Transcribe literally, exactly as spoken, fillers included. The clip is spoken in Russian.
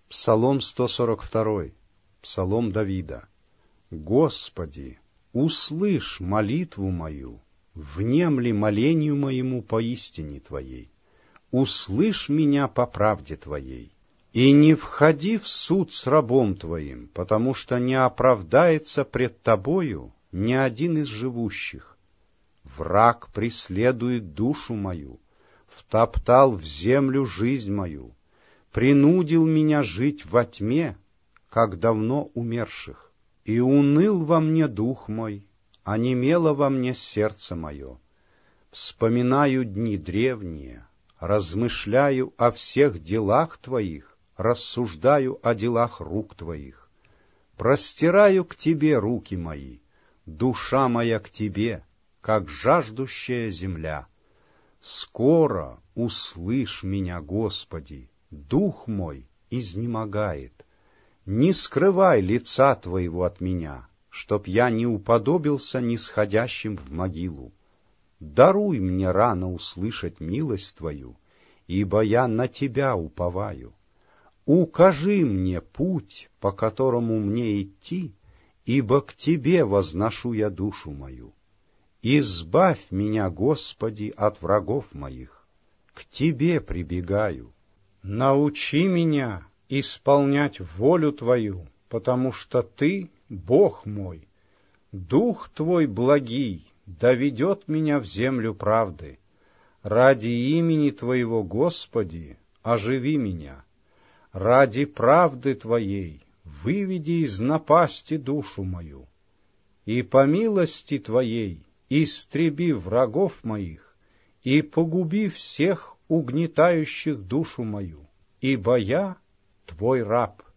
Псалом сто сорок два, Псалом Давида. Господи, услышь молитву мою, внемли молению моему по истине Твоей. Услышь меня по правде Твоей, и не входи в суд с рабом Твоим, потому что не оправдается пред Тобою ни один из живущих. Враг преследует душу мою, втоптал в землю жизнь мою, принудил меня жить во тьме, как давно умерших. И уныл во мне дух мой, онемело во мне сердце мое. Вспоминаю дни древние, размышляю о всех делах Твоих, рассуждаю о делах рук Твоих. Простираю к Тебе руки мои, душа моя к Тебе, как жаждущая земля. Скоро услышь меня, Господи, дух мой изнемогает. Не скрывай лица Твоего от меня, чтоб я не уподобился нисходящим в могилу. Даруй мне рано услышать милость Твою, ибо я на Тебя уповаю. Укажи мне путь, по которому мне идти, ибо к Тебе возношу я душу мою. Избавь меня, Господи, от врагов моих, к Тебе прибегаю. Научи меня исполнять волю Твою, потому что Ты, Бог мой, Дух Твой благий доведет меня в землю правды. Ради имени Твоего, Господи, оживи меня. Ради правды Твоей выведи из напасти душу мою. И по милости Твоей истреби врагов моих и погуби всех угнетающих душу мою, ибо я Твой раб.